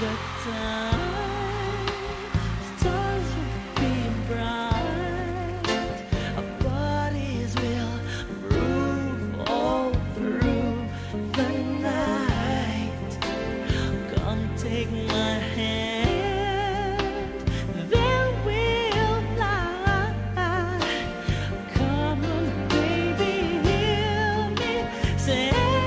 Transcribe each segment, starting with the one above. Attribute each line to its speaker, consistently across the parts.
Speaker 1: the time, stars will be bright, our bodies will move all through the night. Come take my hand, then we'll fly. Come on, baby, hear me say.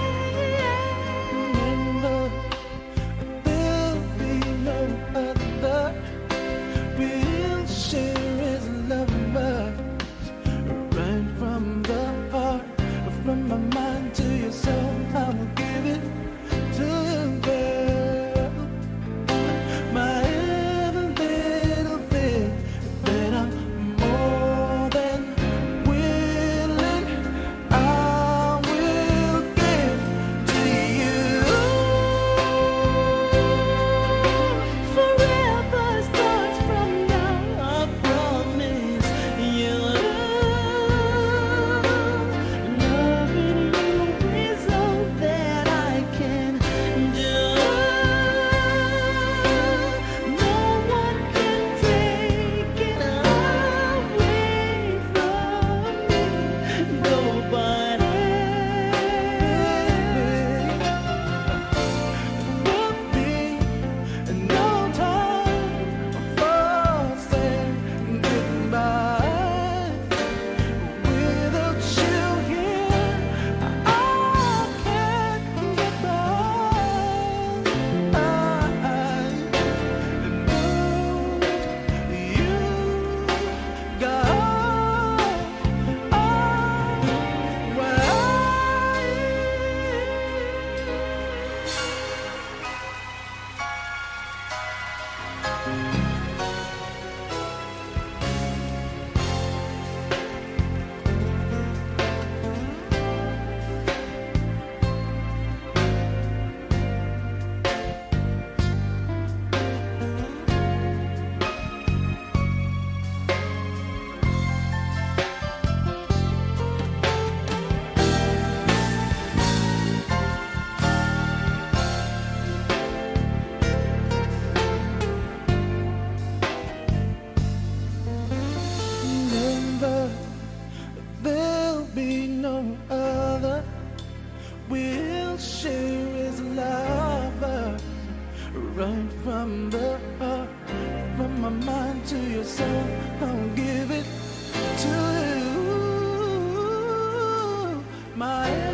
Speaker 2: Remember, there'll be no other. We'll share as lovers, right from the heart, from my mind to your soul. I will give it to you, girl. My every little bit that I'm more than willing, I will give to you.
Speaker 1: Forever starts from now, I promise you. Loving you is all that I can do. No one can take it away from me. Nobody.
Speaker 2: There'll be no time for saying goodbye. Without you here, I can't get by. I know you got Remember, there'll be no other. We'll share as lovers, right from the heart, from my mind to your soul. I'll give it to you, my